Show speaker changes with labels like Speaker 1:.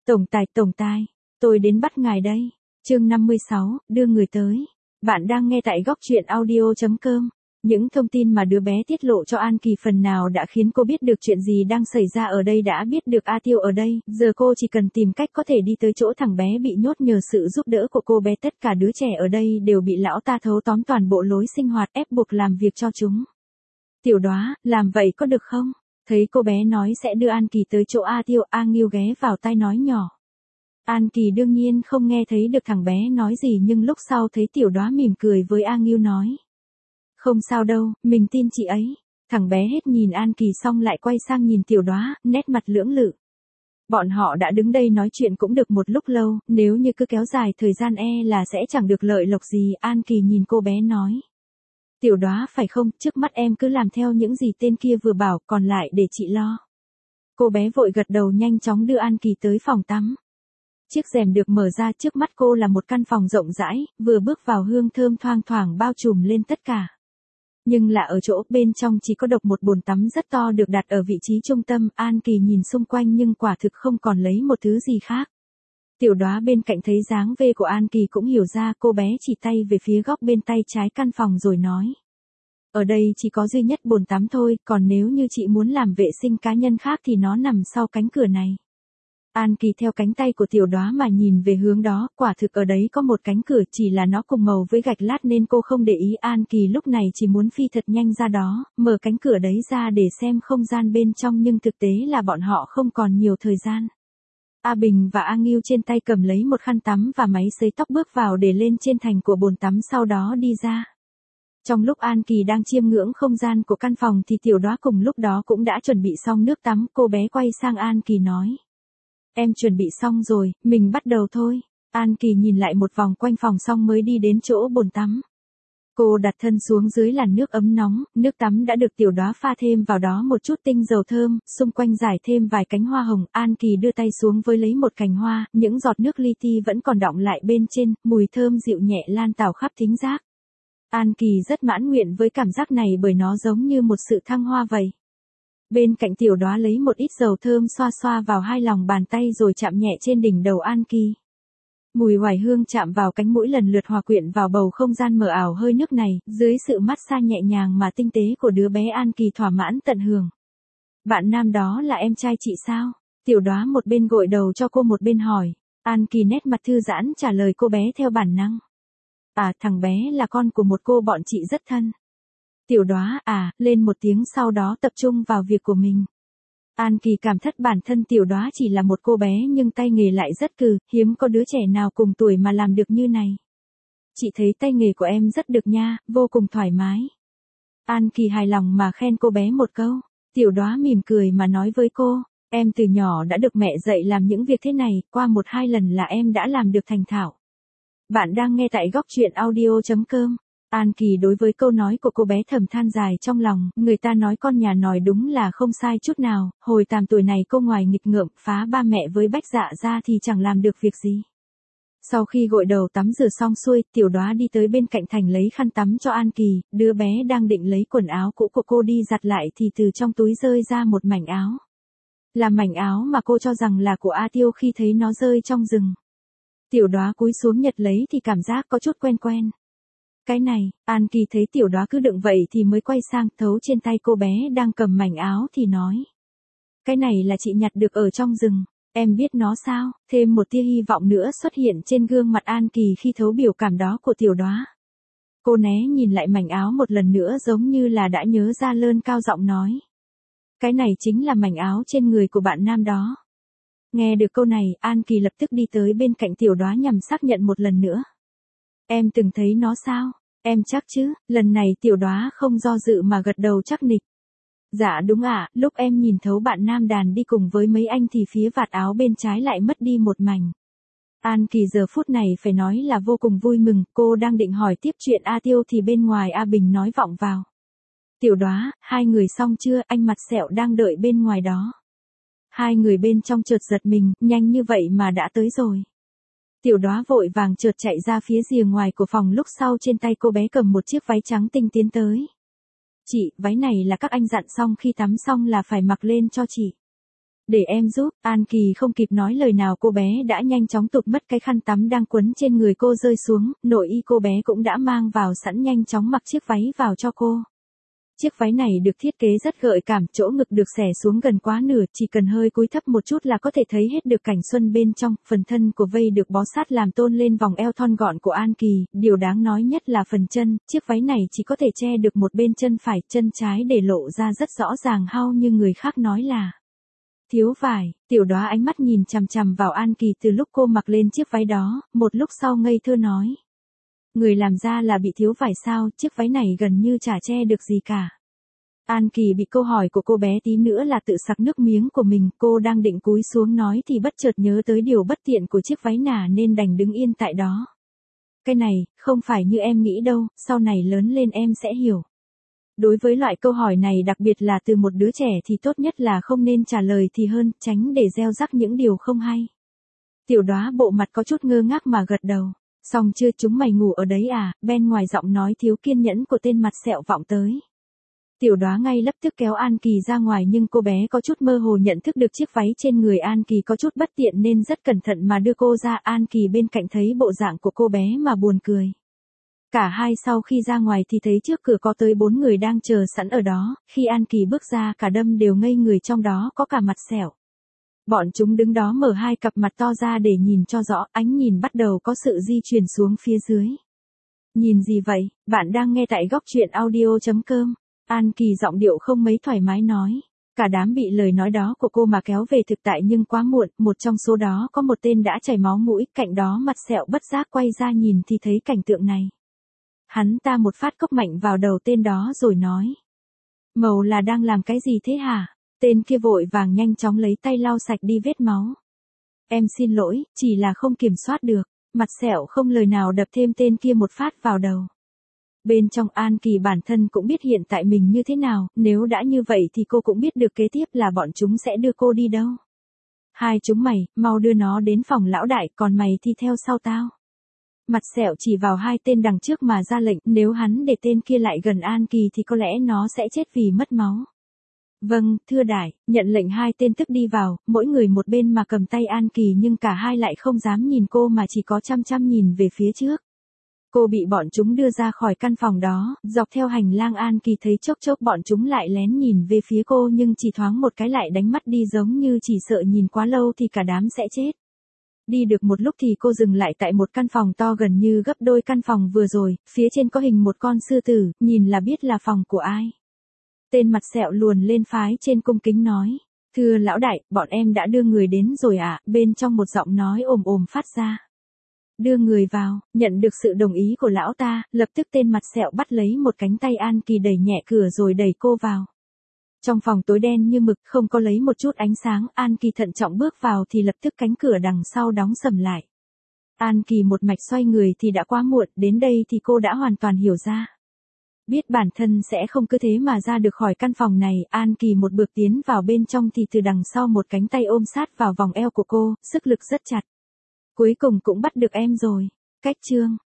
Speaker 1: Tổng tài, tôi đến bắt ngài đây. Chương 56, đưa người tới. Bạn đang nghe tại góc truyện audio.com. Những thông tin mà đứa bé tiết lộ cho An Kỳ phần nào đã khiến cô biết được chuyện gì đang xảy ra ở đây, đã biết được A Tiêu ở đây, giờ cô chỉ cần tìm cách có thể đi tới chỗ thằng bé bị nhốt nhờ sự giúp đỡ của cô bé. Tất cả đứa trẻ ở đây đều bị lão ta thâu tóm toàn bộ lối sinh hoạt, ép buộc làm việc cho chúng. Tiểu Đóa, làm vậy có được không? Thấy cô bé nói sẽ đưa An Kỳ tới chỗ A Tiêu, A Nghiêu ghé vào tai nói nhỏ. An Kỳ đương nhiên không nghe thấy được thằng bé nói gì, nhưng lúc sau thấy Tiểu Đóa mỉm cười với A Nghiêu nói. Không sao đâu, mình tin chị ấy. Thằng bé hết nhìn An Kỳ xong lại quay sang nhìn Tiểu Đóa, nét mặt lưỡng lự. Bọn họ đã đứng đây nói chuyện cũng được một lúc lâu, nếu như cứ kéo dài thời gian là sẽ chẳng được lợi lộc gì. An Kỳ nhìn cô bé nói. Tiểu Đóa phải không, trước mắt em cứ làm theo những gì tên kia vừa bảo, còn lại để chị lo. Cô bé vội gật đầu, nhanh chóng đưa An Kỳ tới phòng tắm. Chiếc rèm được mở ra, trước mắt cô là một căn phòng rộng rãi, vừa bước vào hương thơm thoang thoảng bao trùm lên tất cả. Nhưng là ở chỗ bên trong chỉ có độc một bồn tắm rất to được đặt ở vị trí trung tâm. An Kỳ nhìn xung quanh nhưng quả thực không còn lấy một thứ gì khác. Tiểu Đóa bên cạnh thấy dáng vẻ của An Kỳ cũng hiểu ra, cô bé chỉ tay về phía góc bên tay trái căn phòng rồi nói. Ở đây chỉ có duy nhất bồn tắm thôi, còn nếu như chị muốn làm vệ sinh cá nhân khác thì nó nằm sau cánh cửa này. An Kỳ theo cánh tay của Tiểu Đóa mà nhìn về hướng đó, quả thực ở đấy có một cánh cửa, chỉ là nó cùng màu với gạch lát nên cô không để ý. An Kỳ lúc này chỉ muốn phi thật nhanh ra đó, mở cánh cửa đấy ra để xem không gian bên trong, nhưng thực tế là bọn họ không còn nhiều thời gian. A Bình và A Nghiêu trên tay cầm lấy một khăn tắm và máy sấy tóc bước vào để lên trên thành của bồn tắm, sau đó đi ra. Trong lúc An Kỳ đang chiêm ngưỡng không gian của căn phòng thì Tiểu Đóa cùng lúc đó cũng đã chuẩn bị xong nước tắm. Cô bé quay sang An Kỳ nói. Em chuẩn bị xong rồi, mình bắt đầu thôi. An Kỳ nhìn lại một vòng quanh phòng xong mới đi đến chỗ bồn tắm. Cô đặt thân xuống dưới làn nước ấm nóng, nước tắm đã được Tiểu Đóa pha thêm vào đó một chút tinh dầu thơm, xung quanh rải thêm vài cánh hoa hồng. An Kỳ đưa tay xuống với lấy một cành hoa, những giọt nước li ti vẫn còn đọng lại bên trên, mùi thơm dịu nhẹ lan tỏa khắp thính giác. An Kỳ rất mãn nguyện với cảm giác này bởi nó giống như một sự thăng hoa vậy. Bên cạnh Tiểu Đóa lấy một ít dầu thơm xoa xoa vào hai lòng bàn tay rồi chạm nhẹ trên đỉnh đầu An Kỳ. Mùi oải hương chạm vào cánh mũi lần lượt hòa quyện vào bầu không gian mờ ảo hơi nước này, dưới sự massage nhẹ nhàng mà tinh tế của đứa bé, An Kỳ thỏa mãn tận hưởng. Bạn nam đó là em trai chị sao? Tiểu Đóa một bên gội đầu cho cô một bên hỏi. An Kỳ nét mặt thư giãn trả lời cô bé theo bản năng. À, thằng bé là con của một cô bọn chị rất thân. Tiểu Đóa lên một tiếng, sau đó tập trung vào việc của mình. An Kỳ cảm thất bản thân Tiểu Đóa chỉ là một cô bé nhưng tay nghề lại rất cừ, hiếm có đứa trẻ nào cùng tuổi mà làm được như này. Chị thấy tay nghề của em rất được nha, vô cùng thoải mái. An Kỳ hài lòng mà khen cô bé một câu. Tiểu Đóa mỉm cười mà nói với cô, em từ nhỏ đã được mẹ dạy làm những việc thế này, qua 1-2 lần là em đã làm được thành thạo. Bạn đang nghe tại góc truyện audio.com. An Kỳ đối với câu nói của cô bé thầm than dài trong lòng, người ta nói con nhà nòi đúng là không sai chút nào, hồi tàm tuổi này cô ngoài nghịch ngợm phá ba mẹ với Bách Dạ ra thì chẳng làm được việc gì. Sau khi gội đầu tắm rửa xong xuôi, Tiểu Đóa đi tới bên cạnh thành lấy khăn tắm cho An Kỳ, đứa bé đang định lấy quần áo cũ của cô đi giặt lại thì từ trong túi rơi ra một mảnh áo. Là mảnh áo mà cô cho rằng là của A Tiêu khi thấy nó rơi trong rừng. Tiểu Đóa cúi xuống nhặt lấy thì cảm giác có chút quen quen. Cái này, An Kỳ thấy Tiểu Đóa cứ đựng vậy thì mới quay sang thấu trên tay cô bé đang cầm mảnh áo thì nói. Cái này là chị nhặt được ở trong rừng, em biết nó sao? Thêm một tia hy vọng nữa xuất hiện trên gương mặt An Kỳ khi thấu biểu cảm đó của Tiểu Đóa. Cô né nhìn lại mảnh áo một lần nữa giống như là đã nhớ ra, lơn cao giọng nói. Cái này chính là mảnh áo trên người của bạn nam đó. Nghe được câu này, An Kỳ lập tức đi tới bên cạnh Tiểu Đóa nhằm xác nhận một lần nữa. Em từng thấy nó sao? Em chắc chứ? Lần này Tiểu Đóa không do dự mà gật đầu chắc nịch. Dạ đúng ạ, lúc em nhìn thấu bạn nam đàn đi cùng với mấy anh thì phía vạt áo bên trái lại mất đi một mảnh. An Kỳ giờ phút này phải nói là vô cùng vui mừng, cô đang định hỏi tiếp chuyện A Tiêu thì bên ngoài A Bình nói vọng vào. Tiểu Đóa, hai người xong chưa? Anh mặt sẹo đang đợi bên ngoài đó. Hai người bên trong chợt giật mình, nhanh như vậy mà đã tới rồi. Tiểu Đóa vội vàng chợt chạy ra phía rìa ngoài của phòng, lúc sau trên tay cô bé cầm một chiếc váy trắng tinh tiến tới. Chị, váy này là các anh dặn xong khi tắm xong là phải mặc lên cho chị. Để em giúp, An Kỳ không kịp nói lời nào cô bé đã nhanh chóng tụt mất cái khăn tắm đang quấn trên người cô rơi xuống, nội y cô bé cũng đã mang vào sẵn nhanh chóng mặc chiếc váy vào cho cô. Chiếc váy này được thiết kế rất gợi cảm, chỗ ngực được xẻ xuống gần quá nửa, chỉ cần hơi cúi thấp một chút là có thể thấy hết được cảnh xuân bên trong, phần thân của vây được bó sát làm tôn lên vòng eo thon gọn của An Kỳ, điều đáng nói nhất là phần chân, chiếc váy này chỉ có thể che được một bên chân phải, chân trái để lộ ra rất rõ ràng hao như người khác nói là thiếu vải. Tiểu Đóa ánh mắt nhìn chằm chằm vào An Kỳ từ lúc cô mặc lên chiếc váy đó, một lúc sau ngây thơ nói. Người làm ra là bị thiếu vải sao, chiếc váy này gần như chả che được gì cả. An Kỳ bị câu hỏi của cô bé tí nữa là tự sặc nước miếng của mình, cô đang định cúi xuống nói thì bất chợt nhớ tới điều bất tiện của chiếc váy nà nên đành đứng yên tại đó. Cái này, không phải như em nghĩ đâu, sau này lớn lên em sẽ hiểu. Đối với loại câu hỏi này đặc biệt là từ một đứa trẻ thì tốt nhất là không nên trả lời thì hơn, tránh để gieo rắc những điều không hay. Tiểu Đóa bộ mặt có chút ngơ ngác mà gật đầu. Xong chưa, chúng mày ngủ ở đấy à, bên ngoài giọng nói thiếu kiên nhẫn của tên mặt sẹo vọng tới. Tiểu Đóa ngay lập tức kéo An Kỳ ra ngoài nhưng cô bé có chút mơ hồ nhận thức được chiếc váy trên người An Kỳ có chút bất tiện nên rất cẩn thận mà đưa cô ra. An Kỳ bên cạnh thấy bộ dạng của cô bé mà buồn cười. Cả hai sau khi ra ngoài thì thấy trước cửa có tới 4 người đang chờ sẵn ở đó, khi An Kỳ bước ra cả đâm đều ngây người, trong đó có cả mặt sẹo. Bọn chúng đứng đó mở hai cặp mặt to ra để nhìn cho rõ, ánh nhìn bắt đầu có sự di chuyển xuống phía dưới. Nhìn gì vậy, bạn đang nghe tại góc truyện audio.com. An Kỳ giọng điệu không mấy thoải mái nói. Cả đám bị lời nói đó của cô mà kéo về thực tại nhưng quá muộn, một trong số đó có một tên đã chảy máu mũi, cạnh đó mặt sẹo bất giác quay ra nhìn thì thấy cảnh tượng này. Hắn ta một phát cốc mạnh vào đầu tên đó rồi nói. Màu là đang làm cái gì thế hả? Tên kia vội vàng nhanh chóng lấy tay lau sạch đi vết máu. Em xin lỗi, chỉ là không kiểm soát được. Mặt sẹo không lời nào đập thêm tên kia một phát vào đầu. Bên trong An Kỳ bản thân cũng biết hiện tại mình như thế nào, nếu đã như vậy thì cô cũng biết được kế tiếp là bọn chúng sẽ đưa cô đi đâu. Hai chúng mày, mau đưa nó đến phòng lão đại, còn mày thì theo sau tao. Mặt sẹo chỉ vào hai tên đằng trước mà ra lệnh, nếu hắn để tên kia lại gần An Kỳ thì có lẽ nó sẽ chết vì mất máu. Vâng, thưa đại, nhận lệnh hai tên tức đi vào, mỗi người một bên mà cầm tay An Kỳ nhưng cả hai lại không dám nhìn cô mà chỉ có chăm chăm nhìn về phía trước. Cô bị bọn chúng đưa ra khỏi căn phòng đó, dọc theo hành lang An Kỳ thấy chốc chốc bọn chúng lại lén nhìn về phía cô nhưng chỉ thoáng một cái lại đánh mắt đi giống như chỉ sợ nhìn quá lâu thì cả đám sẽ chết. Đi được một lúc thì cô dừng lại tại một căn phòng to gần như gấp đôi căn phòng vừa rồi, phía trên có hình một con sư tử, nhìn là biết là phòng của ai. Tên mặt sẹo luồn lên phái trên cung kính nói, thưa lão đại, bọn em đã đưa người đến rồi ạ, bên trong một giọng nói ồm ồm phát ra. Đưa người vào, nhận được sự đồng ý của lão ta, lập tức tên mặt sẹo bắt lấy một cánh tay An Kỳ đẩy nhẹ cửa rồi đẩy cô vào. Trong phòng tối đen như mực, không có lấy một chút ánh sáng, An Kỳ thận trọng bước vào thì lập tức cánh cửa đằng sau đóng sầm lại. An Kỳ một mạch xoay người thì đã quá muộn, đến đây thì cô đã hoàn toàn hiểu ra. Biết bản thân sẽ không cứ thế mà ra được khỏi căn phòng này, An Kỳ một bước tiến vào bên trong thì từ đằng sau một cánh tay ôm sát vào vòng eo của cô, sức lực rất chặt. Cuối cùng cũng bắt được em rồi. Cách chương